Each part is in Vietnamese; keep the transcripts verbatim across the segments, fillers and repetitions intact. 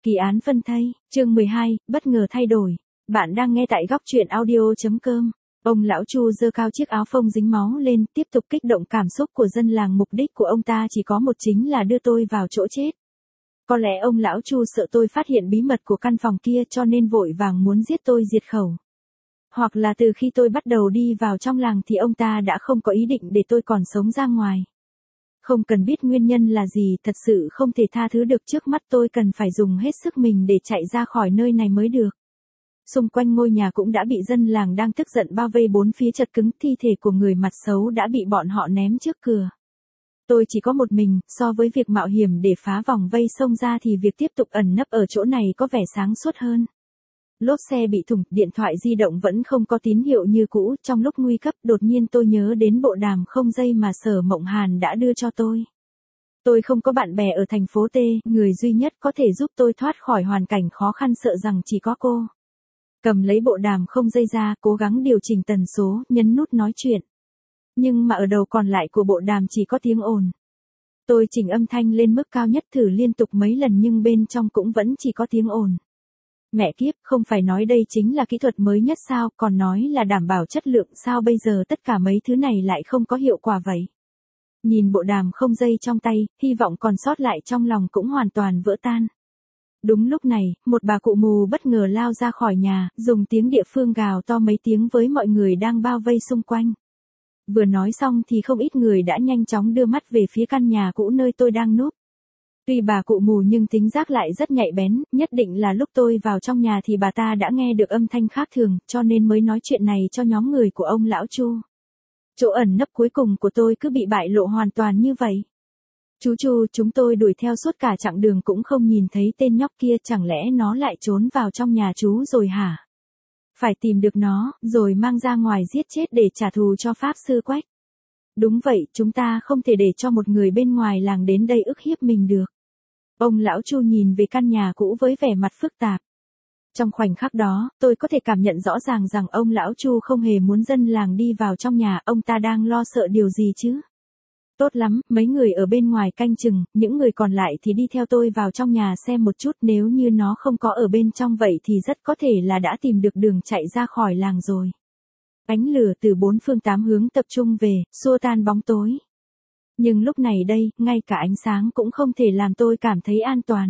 Kỳ án phân thây, chương mười hai, bất ngờ thay đổi. Bạn đang nghe tại góc truyện audio.com. Ông lão Chu giơ cao chiếc áo phông dính máu lên, tiếp tục kích động cảm xúc của dân làng. Mục đích của ông ta chỉ có một, chính là đưa tôi vào chỗ chết. Có lẽ ông lão Chu sợ tôi phát hiện bí mật của căn phòng kia cho nên vội vàng muốn giết tôi diệt khẩu. Hoặc là từ khi tôi bắt đầu đi vào trong làng thì ông ta đã không có ý định để tôi còn sống ra ngoài. Không cần biết nguyên nhân là gì, thật sự không thể tha thứ được, trước mắt tôi cần phải dùng hết sức mình để chạy ra khỏi nơi này mới được. Xung quanh ngôi nhà cũng đã bị dân làng đang tức giận bao vây bốn phía chật cứng, thi thể của người mặt xấu đã bị bọn họ ném trước cửa. Tôi chỉ có một mình, so với việc mạo hiểm để phá vòng vây xông ra thì việc tiếp tục ẩn nấp ở chỗ này có vẻ sáng suốt hơn. Lốp xe bị thủng, điện thoại di động vẫn không có tín hiệu như cũ. Trong lúc nguy cấp, đột nhiên tôi nhớ đến bộ đàm không dây mà Sở Mộng Hàn đã đưa cho tôi. Tôi không có bạn bè ở thành phố T, người duy nhất có thể giúp tôi thoát khỏi hoàn cảnh khó khăn sợ rằng chỉ có cô. Cầm lấy bộ đàm không dây ra, cố gắng điều chỉnh tần số, nhấn nút nói chuyện. Nhưng mà ở đầu còn lại của bộ đàm chỉ có tiếng ồn. Tôi chỉnh âm thanh lên mức cao nhất thử liên tục mấy lần nhưng bên trong cũng vẫn chỉ có tiếng ồn. Mẹ kiếp, không phải nói đây chính là kỹ thuật mới nhất sao, còn nói là đảm bảo chất lượng, sao bây giờ tất cả mấy thứ này lại không có hiệu quả vậy? Nhìn bộ đàm không dây trong tay, hy vọng còn sót lại trong lòng cũng hoàn toàn vỡ tan. Đúng lúc này, một bà cụ mù bất ngờ lao ra khỏi nhà, dùng tiếng địa phương gào to mấy tiếng với mọi người đang bao vây xung quanh. Vừa nói xong thì không ít người đã nhanh chóng đưa mắt về phía căn nhà cũ nơi tôi đang núp. Tuy bà cụ mù nhưng tính giác lại rất nhạy bén, nhất định là lúc tôi vào trong nhà thì bà ta đã nghe được âm thanh khác thường, cho nên mới nói chuyện này cho nhóm người của ông lão Chu. Chỗ ẩn nấp cuối cùng của tôi cứ bị bại lộ hoàn toàn như vậy. Chú Chu, chúng tôi đuổi theo suốt cả chặng đường cũng không nhìn thấy tên nhóc kia, chẳng lẽ nó lại trốn vào trong nhà chú rồi hả? Phải tìm được nó, rồi mang ra ngoài giết chết để trả thù cho Pháp Sư Quách. Đúng vậy, chúng ta không thể để cho một người bên ngoài làng đến đây ức hiếp mình được. Ông lão Chu nhìn về căn nhà cũ với vẻ mặt phức tạp. Trong khoảnh khắc đó, tôi có thể cảm nhận rõ ràng rằng ông lão Chu không hề muốn dân làng đi vào trong nhà, ông ta đang lo sợ điều gì chứ? Tốt lắm, mấy người ở bên ngoài canh chừng, những người còn lại thì đi theo tôi vào trong nhà xem một chút, nếu như nó không có ở bên trong vậy thì rất có thể là đã tìm được đường chạy ra khỏi làng rồi. Ánh lửa từ bốn phương tám hướng tập trung về, xua tan bóng tối. Nhưng lúc này đây, ngay cả ánh sáng cũng không thể làm tôi cảm thấy an toàn.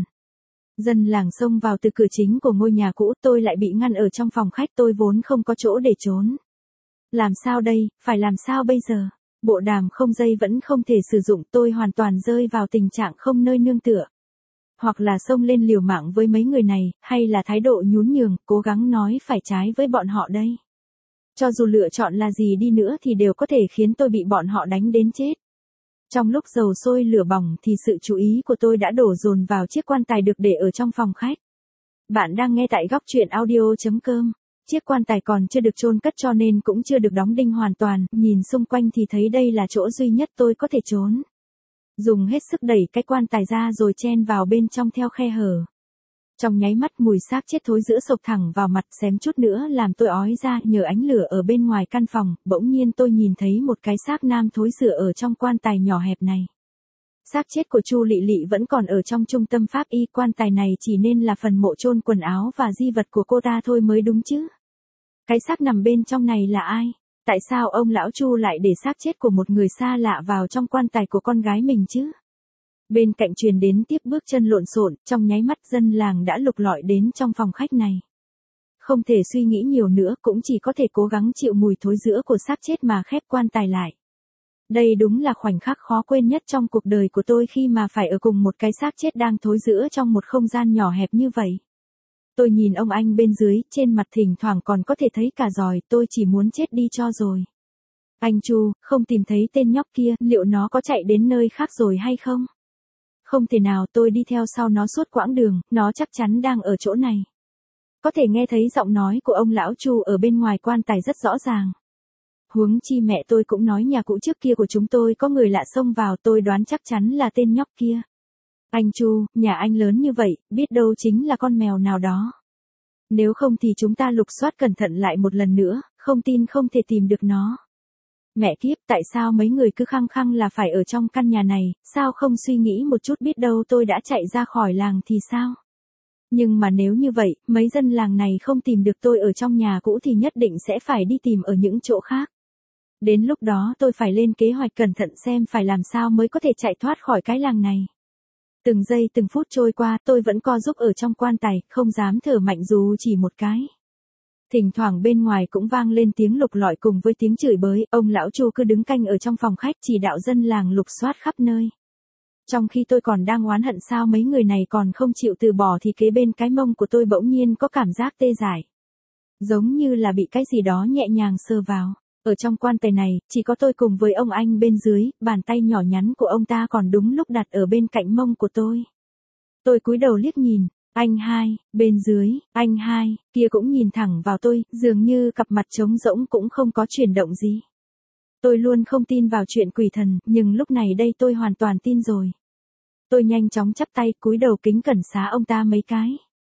Dân làng xông vào từ cửa chính của ngôi nhà cũ, tôi lại bị ngăn ở trong phòng khách, tôi vốn không có chỗ để trốn. Làm sao đây, phải làm sao bây giờ? Bộ đàm không dây vẫn không thể sử dụng, tôi hoàn toàn rơi vào tình trạng không nơi nương tựa. Hoặc là xông lên liều mạng với mấy người này, hay là thái độ nhún nhường, cố gắng nói phải trái với bọn họ đây. Cho dù lựa chọn là gì đi nữa thì đều có thể khiến tôi bị bọn họ đánh đến chết. Trong lúc dầu sôi lửa bỏng thì sự chú ý của tôi đã đổ dồn vào chiếc quan tài được để ở trong phòng khách. Bạn đang nghe tại góc truyện audio.com. Chiếc quan tài còn chưa được chôn cất cho nên cũng chưa được đóng đinh hoàn toàn, nhìn xung quanh thì thấy đây là chỗ duy nhất tôi có thể trốn. Dùng hết sức đẩy cái quan tài ra rồi chen vào bên trong theo khe hở. Trong nháy mắt mùi xác chết thối rữa sộc thẳng vào mặt, xém chút nữa làm tôi ói ra. Nhờ ánh lửa ở bên ngoài căn phòng, bỗng nhiên tôi nhìn thấy một cái xác nam thối rữa ở trong quan tài nhỏ hẹp này. Xác chết của Chu Lị Lị vẫn còn ở trong trung tâm pháp y, quan tài này chỉ nên là phần mộ chôn quần áo và di vật của cô ta thôi mới đúng chứ. Cái xác nằm bên trong này là ai? Tại sao ông lão Chu lại để xác chết của một người xa lạ vào trong quan tài của con gái mình chứ? Bên cạnh truyền đến tiếp bước chân lộn xộn, trong nháy mắt dân làng đã lục lọi đến trong phòng khách này. Không thể suy nghĩ nhiều nữa, cũng chỉ có thể cố gắng chịu mùi thối rữa của xác chết mà khép quan tài lại. Đây đúng là khoảnh khắc khó quên nhất trong cuộc đời của tôi khi mà phải ở cùng một cái xác chết đang thối rữa trong một không gian nhỏ hẹp như vậy. Tôi nhìn ông anh bên dưới, trên mặt thỉnh thoảng còn có thể thấy cả giòi, tôi chỉ muốn chết đi cho rồi. Anh Chu, không tìm thấy tên nhóc kia, liệu nó có chạy đến nơi khác rồi hay không? Không thể nào, tôi đi theo sau nó suốt quãng đường, nó chắc chắn đang ở chỗ này. Có thể nghe thấy giọng nói của ông lão Chu ở bên ngoài quan tài rất rõ ràng. Huống chi mẹ tôi cũng nói nhà cũ trước kia của chúng tôi có người lạ xông vào, tôi đoán chắc chắn là tên nhóc kia. Anh Chu, nhà anh lớn như vậy, biết đâu chính là con mèo nào đó. Nếu không thì chúng ta lục soát cẩn thận lại một lần nữa, không tin không thể tìm được nó. Mẹ kiếp, tại sao mấy người cứ khăng khăng là phải ở trong căn nhà này, sao không suy nghĩ một chút, biết đâu tôi đã chạy ra khỏi làng thì sao? Nhưng mà nếu như vậy, mấy dân làng này không tìm được tôi ở trong nhà cũ thì nhất định sẽ phải đi tìm ở những chỗ khác. Đến lúc đó tôi phải lên kế hoạch cẩn thận xem phải làm sao mới có thể chạy thoát khỏi cái làng này. Từng giây từng phút trôi qua, tôi vẫn co giúp ở trong quan tài, không dám thở mạnh dù chỉ một cái. Thỉnh thoảng bên ngoài cũng vang lên tiếng lục lọi cùng với tiếng chửi bới, ông lão Chu cứ đứng canh ở trong phòng khách chỉ đạo dân làng lục soát khắp nơi. Trong khi tôi còn đang oán hận sao mấy người này còn không chịu từ bỏ thì kế bên cái mông của tôi bỗng nhiên có cảm giác tê dại. Giống như là bị cái gì đó nhẹ nhàng sờ vào. Ở trong quan tài này, chỉ có tôi cùng với ông anh bên dưới, bàn tay nhỏ nhắn của ông ta còn đúng lúc đặt ở bên cạnh mông của tôi. Tôi cúi đầu liếc nhìn, anh hai, bên dưới, anh hai, kia cũng nhìn thẳng vào tôi, dường như cặp mặt trống rỗng cũng không có chuyển động gì. Tôi luôn không tin vào chuyện quỷ thần, nhưng lúc này đây tôi hoàn toàn tin rồi. Tôi nhanh chóng chắp tay, cúi đầu kính cẩn xá ông ta mấy cái.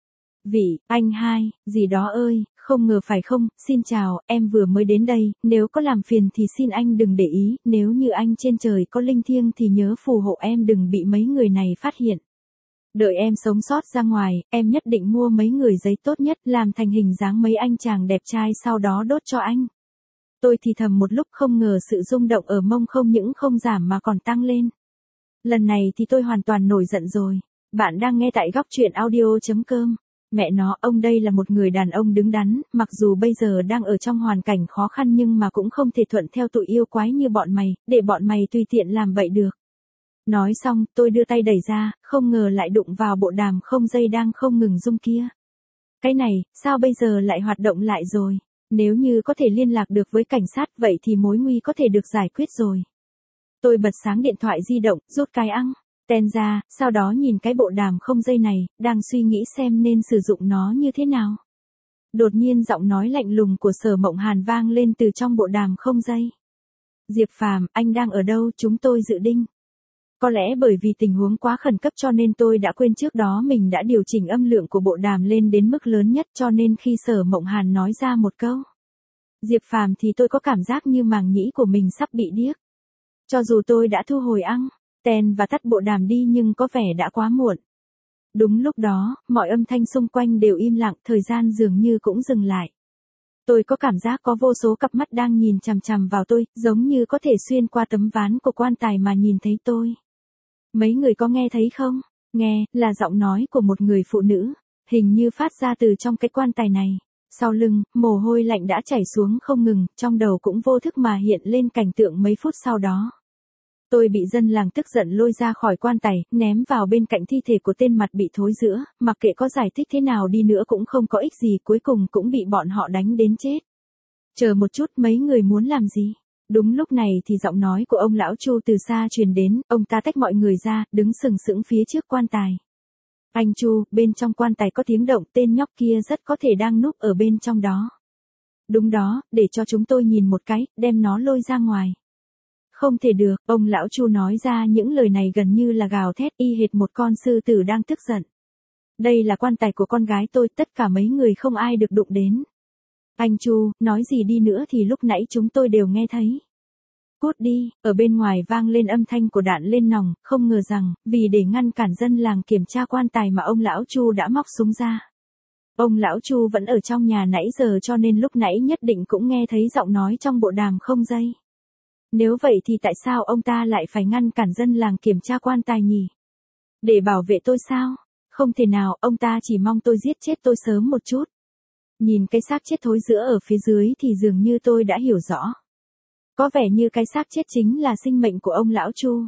Vị, anh hai, gì đó ơi, không ngờ phải không, xin chào, em vừa mới đến đây, nếu có làm phiền thì xin anh đừng để ý, nếu như anh trên trời có linh thiêng thì nhớ phù hộ em đừng bị mấy người này phát hiện. Đợi em sống sót ra ngoài, em nhất định mua mấy người giấy tốt nhất làm thành hình dáng mấy anh chàng đẹp trai sau đó đốt cho anh. Tôi thì thầm một lúc không ngờ sự rung động ở mông không những không giảm mà còn tăng lên. Lần này thì tôi hoàn toàn nổi giận rồi. Bạn đang nghe tại góc truyện audio chấm com. Mẹ nó, ông đây là một người đàn ông đứng đắn, mặc dù bây giờ đang ở trong hoàn cảnh khó khăn nhưng mà cũng không thể thuận theo tụi yêu quái như bọn mày, để bọn mày tùy tiện làm bậy được. Nói xong, tôi đưa tay đẩy ra, không ngờ lại đụng vào bộ đàm không dây đang không ngừng rung kia. Cái này, sao bây giờ lại hoạt động lại rồi? Nếu như có thể liên lạc được với cảnh sát vậy thì mối nguy có thể được giải quyết rồi. Tôi bật sáng điện thoại di động, rút cái ăng, ten ra, sau đó nhìn cái bộ đàm không dây này, đang suy nghĩ xem nên sử dụng nó như thế nào. Đột nhiên giọng nói lạnh lùng của Sở Mộng Hàn vang lên từ trong bộ đàm không dây. Diệp Phàm, anh đang ở đâu? Chúng tôi dự định. Có lẽ bởi vì tình huống quá khẩn cấp cho nên tôi đã quên trước đó mình đã điều chỉnh âm lượng của bộ đàm lên đến mức lớn nhất cho nên khi Sở Mộng Hàn nói ra một câu Diệp Phàm thì tôi có cảm giác như màng nhĩ của mình sắp bị điếc. Cho dù tôi đã thu hồi ăng, ten và tắt bộ đàm đi nhưng có vẻ đã quá muộn. Đúng lúc đó, mọi âm thanh xung quanh đều im lặng, thời gian dường như cũng dừng lại. Tôi có cảm giác có vô số cặp mắt đang nhìn chằm chằm vào tôi, giống như có thể xuyên qua tấm ván của quan tài mà nhìn thấy tôi. Mấy người có nghe thấy không? Nghe, là giọng nói của một người phụ nữ, hình như phát ra từ trong cái quan tài này. Sau lưng, mồ hôi lạnh đã chảy xuống không ngừng, trong đầu cũng vô thức mà hiện lên cảnh tượng mấy phút sau đó. Tôi bị dân làng tức giận lôi ra khỏi quan tài, ném vào bên cạnh thi thể của tên mặt bị thối rữa, mặc kệ có giải thích thế nào đi nữa cũng không có ích gì, cuối cùng cũng bị bọn họ đánh đến chết. Chờ một chút, mấy người muốn làm gì? Đúng lúc này thì giọng nói của ông lão Chu từ xa truyền đến, ông ta tách mọi người ra, đứng sừng sững phía trước quan tài. Anh Chu, bên trong quan tài có tiếng động, tên nhóc kia rất có thể đang núp ở bên trong đó. Đúng đó, để cho chúng tôi nhìn một cái, đem nó lôi ra ngoài. Không thể được, ông lão Chu nói ra những lời này gần như là gào thét y hệt một con sư tử đang tức giận. Đây là quan tài của con gái tôi, tất cả mấy người không ai được đụng đến. Anh Chu, nói gì đi nữa thì lúc nãy chúng tôi đều nghe thấy. Cút đi, ở bên ngoài vang lên âm thanh của đạn lên nòng, không ngờ rằng, vì để ngăn cản dân làng kiểm tra quan tài mà ông lão Chu đã móc súng ra. Ông lão Chu vẫn ở trong nhà nãy giờ cho nên lúc nãy nhất định cũng nghe thấy giọng nói trong bộ đàm không dây. Nếu vậy thì tại sao ông ta lại phải ngăn cản dân làng kiểm tra quan tài nhỉ? Để bảo vệ tôi sao? Không thể nào, ông ta chỉ mong tôi giết chết tôi sớm một chút. Nhìn cái xác chết thối rữa ở phía dưới thì dường như tôi đã hiểu rõ. Có vẻ như cái xác chết chính là sinh mệnh của ông lão Chu.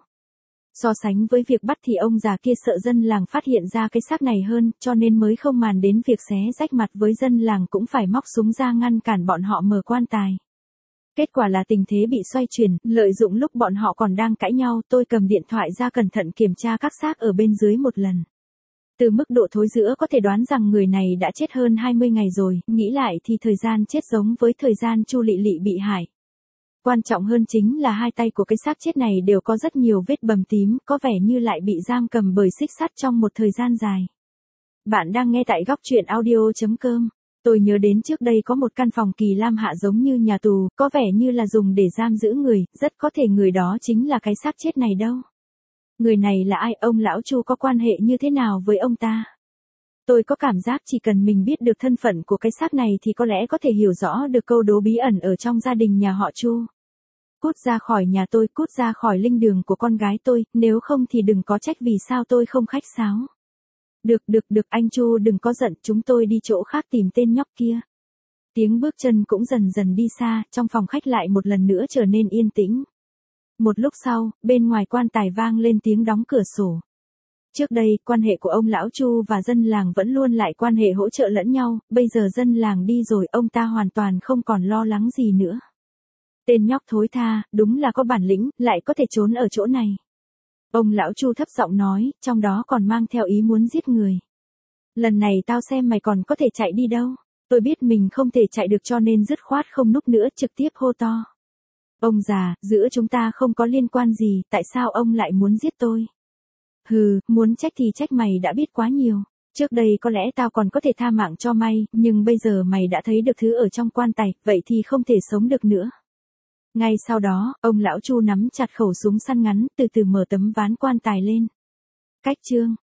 So sánh với việc bắt thì ông già kia sợ dân làng phát hiện ra cái xác này hơn, cho nên mới không màng đến việc xé rách mặt với dân làng cũng phải móc súng ra ngăn cản bọn họ mở quan tài. Kết quả là tình thế bị xoay chuyển, lợi dụng lúc bọn họ còn đang cãi nhau, tôi cầm điện thoại ra cẩn thận kiểm tra các xác ở bên dưới một lần. Từ mức độ thối rữa có thể đoán rằng người này đã chết hơn hai mươi ngày rồi, nghĩ lại thì thời gian chết giống với thời gian Chu Lị Lị bị hại. Quan trọng hơn chính là hai tay của cái xác chết này đều có rất nhiều vết bầm tím, có vẻ như lại bị giam cầm bởi xích sắt trong một thời gian dài. Bạn đang nghe tại góc truyện audio chấm com. Tôi nhớ đến trước đây có một căn phòng kỳ lam hạ giống như nhà tù, có vẻ như là dùng để giam giữ người, rất có thể người đó chính là cái xác chết này đâu. Người này là ai, ông lão Chu có quan hệ như thế nào với ông ta? Tôi có cảm giác chỉ cần mình biết được thân phận của cái xác này thì có lẽ có thể hiểu rõ được câu đố bí ẩn ở trong gia đình nhà họ Chu. Cút ra khỏi nhà tôi, cút ra khỏi linh đường của con gái tôi, nếu không thì đừng có trách vì sao tôi không khách sáo. Được được được anh Chu đừng có giận, chúng tôi đi chỗ khác tìm tên nhóc kia. Tiếng bước chân cũng dần dần đi xa, trong phòng khách lại một lần nữa trở nên yên tĩnh. Một lúc sau, bên ngoài quan tài vang lên tiếng đóng cửa sổ. Trước đây, quan hệ của ông lão Chu và dân làng vẫn luôn lại quan hệ hỗ trợ lẫn nhau, bây giờ dân làng đi rồi ông ta hoàn toàn không còn lo lắng gì nữa. Tên nhóc thối tha, đúng là có bản lĩnh, lại có thể trốn ở chỗ này. Ông lão Chu thấp giọng nói, trong đó còn mang theo ý muốn giết người. Lần này tao xem mày còn có thể chạy đi đâu. Tôi biết mình không thể chạy được cho nên dứt khoát không núp nữa, trực tiếp hô to. Ông già, giữa chúng ta không có liên quan gì, tại sao ông lại muốn giết tôi? Hừ, muốn trách thì trách mày đã biết quá nhiều. Trước đây có lẽ tao còn có thể tha mạng cho mày, nhưng bây giờ mày đã thấy được thứ ở trong quan tài, vậy thì không thể sống được nữa. Ngay sau đó, ông lão Chu nắm chặt khẩu súng săn ngắn, từ từ mở tấm ván quan tài lên. Cách chương